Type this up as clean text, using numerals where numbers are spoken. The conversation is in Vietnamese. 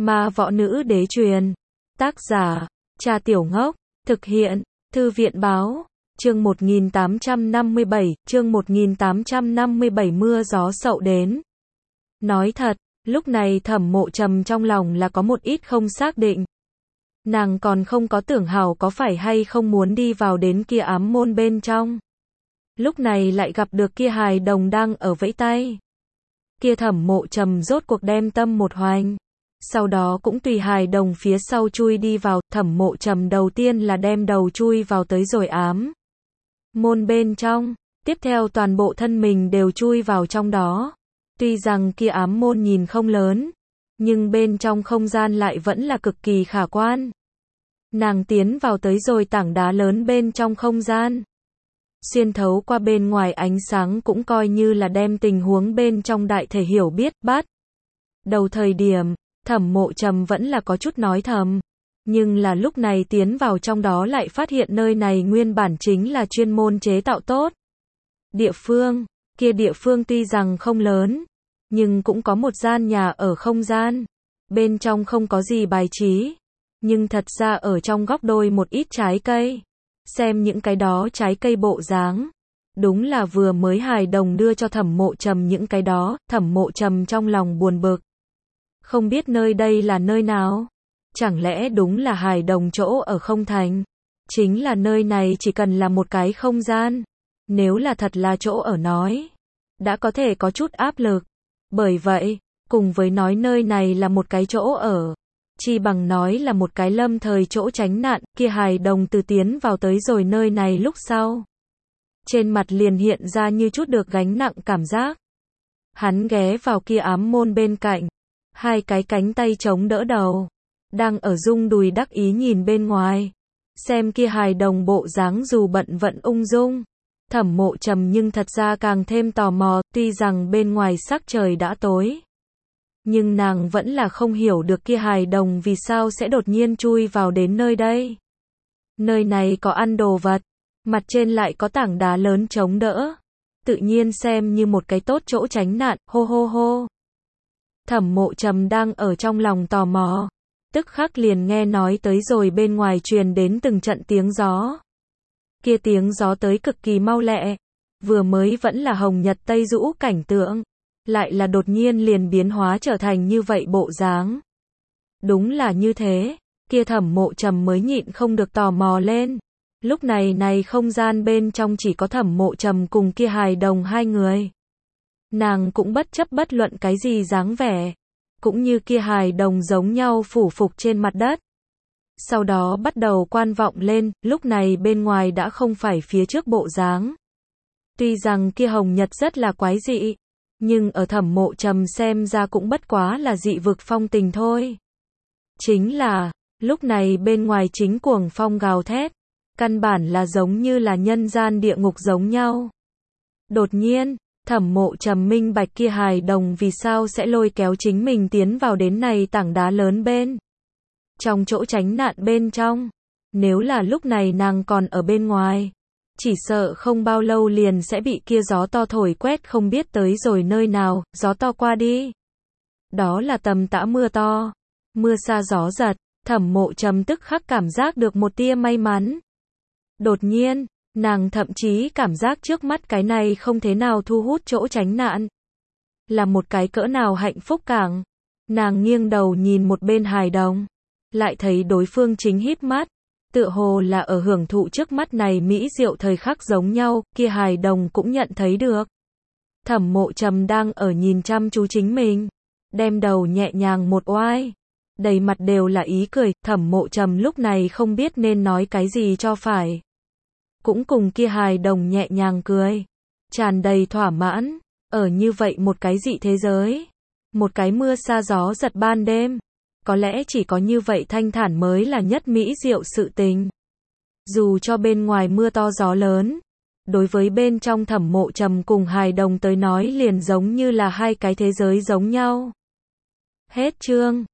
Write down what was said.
Ma võ nữ đế truyền. Tác giả, Trà Tiểu Ngốc. Thực hiện, Thư viện báo. Chương 1857, mưa gió sậu đến. Nói thật, lúc này Thẩm Mộ Trầm trong lòng là có một ít không xác định. Nàng còn không có tưởng hảo có phải hay không muốn đi vào đến kia ám môn bên trong. Lúc này lại gặp được kia hài đồng đang ở vẫy tay. Kia Thẩm Mộ Trầm rốt cuộc đem tâm một hoành. Sau đó cũng tùy hài đồng phía sau chui đi vào. Thẩm Mộ Trầm đầu tiên là đem đầu chui vào tới rồi ám môn bên trong. Tiếp theo toàn bộ thân mình đều chui vào trong đó. Tuy rằng kia ám môn nhìn không lớn, nhưng bên trong không gian lại vẫn là cực kỳ khả quan. Nàng tiến vào tới rồi tảng đá lớn bên trong không gian. Xuyên thấu qua bên ngoài ánh sáng cũng coi như là đem tình huống bên trong đại thể hiểu biết bắt. Đầu thời điểm, Thẩm Mộ Trầm vẫn là có chút nói thầm. Nhưng là lúc này tiến vào trong đó lại phát hiện nơi này nguyên bản chính là chuyên môn chế tạo tốt. Địa phương, kia địa phương tuy rằng không lớn, nhưng cũng có một gian nhà ở không gian. Bên trong không có gì bài trí, nhưng thật ra ở trong góc đôi một ít trái cây. Xem những cái đó trái cây bộ dáng, đúng là vừa mới hài đồng đưa cho Thẩm Mộ Trầm những cái đó. Thẩm Mộ Trầm trong lòng buồn bực. Không biết nơi đây là nơi nào? Chẳng lẽ đúng là hài đồng chỗ ở không thành? Chính là nơi này chỉ cần là một cái không gian. Nếu là thật là chỗ ở nói, đã có thể có chút áp lực. Bởi vậy, cùng với nói nơi này là một cái chỗ ở, chi bằng nói là một cái lâm thời chỗ tránh nạn. Kia hài đồng từ tiến vào tới rồi nơi này lúc sau, trên mặt liền hiện ra như chút được gánh nặng cảm giác. Hắn ghé vào kia ám môn bên cạnh, hai cái cánh tay chống đỡ đầu, đang ở rung đùi đắc ý nhìn bên ngoài. Xem kia hài đồng bộ dáng dù bận vận ung dung, Thẩm Mộ Trầm nhưng thật ra càng thêm tò mò. Tuy rằng bên ngoài sắc trời đã tối, nhưng nàng vẫn là không hiểu được kia hài đồng vì sao sẽ đột nhiên chui vào đến nơi đây. Nơi này có ăn đồ vật, mặt trên lại có tảng đá lớn chống đỡ, tự nhiên xem như một cái tốt chỗ tránh nạn. Hô hô hô. Thẩm Mộ Trầm đang ở trong lòng tò mò, tức khắc liền nghe nói tới rồi bên ngoài truyền đến từng trận tiếng gió. Kia tiếng gió tới cực kỳ mau lẹ, vừa mới vẫn là hồng nhật tây rũ cảnh tượng, lại là đột nhiên liền biến hóa trở thành như vậy bộ dáng. Đúng là như thế, kia Thẩm Mộ Trầm mới nhịn không được tò mò lên. Lúc này không gian bên trong chỉ có Thẩm Mộ Trầm cùng kia hài đồng hai người. Nàng cũng bất chấp bất luận cái gì dáng vẻ, cũng như kia hài đồng giống nhau phủ phục trên mặt đất. Sau đó bắt đầu quan vọng lên. Lúc này bên ngoài đã không phải phía trước bộ dáng. Tuy rằng kia hồng nhật rất là quái dị, nhưng ở Thẩm Mộ Trầm xem ra cũng bất quá là dị vực phong tình thôi. Chính là, lúc này bên ngoài chính cuồng phong gào thét, căn bản là giống như là nhân gian địa ngục giống nhau. Đột nhiên, Thẩm Mộ Trầm minh bạch kia hài đồng vì sao sẽ lôi kéo chính mình tiến vào đến này tảng đá lớn bên trong chỗ tránh nạn bên trong. Nếu là lúc này nàng còn ở bên ngoài, chỉ sợ không bao lâu liền sẽ bị kia gió to thổi quét không biết tới rồi nơi nào. Gió to qua đi, đó là tầm tã mưa to, mưa sa gió giật. Thẩm Mộ Trầm tức khắc cảm giác được một tia may mắn. Đột nhiên, nàng thậm chí cảm giác trước mắt cái này không thế nào thu hút chỗ tránh nạn là một cái cỡ nào hạnh phúc cảng. Nàng nghiêng đầu nhìn một bên hài đồng, lại thấy đối phương chính híp mắt, tựa hồ là ở hưởng thụ trước mắt này mỹ diệu thời khắc giống nhau. Kia hài đồng cũng nhận thấy được Thẩm Mộ Trầm đang ở nhìn chăm chú chính mình, đem đầu nhẹ nhàng một oai, đầy mặt đều là ý cười. Thẩm Mộ Trầm lúc này không biết nên nói cái gì cho phải, cũng cùng kia hài đồng nhẹ nhàng cười, tràn đầy thỏa mãn. Ở như vậy một cái dị thế giới, một cái mưa sa gió giật ban đêm, có lẽ chỉ có như vậy thanh thản mới là nhất mỹ diệu sự tình. Dù cho bên ngoài mưa to gió lớn, đối với bên trong Thẩm Mộ Trầm cùng hài đồng tới nói liền giống như là hai cái thế giới giống nhau. Hết chương.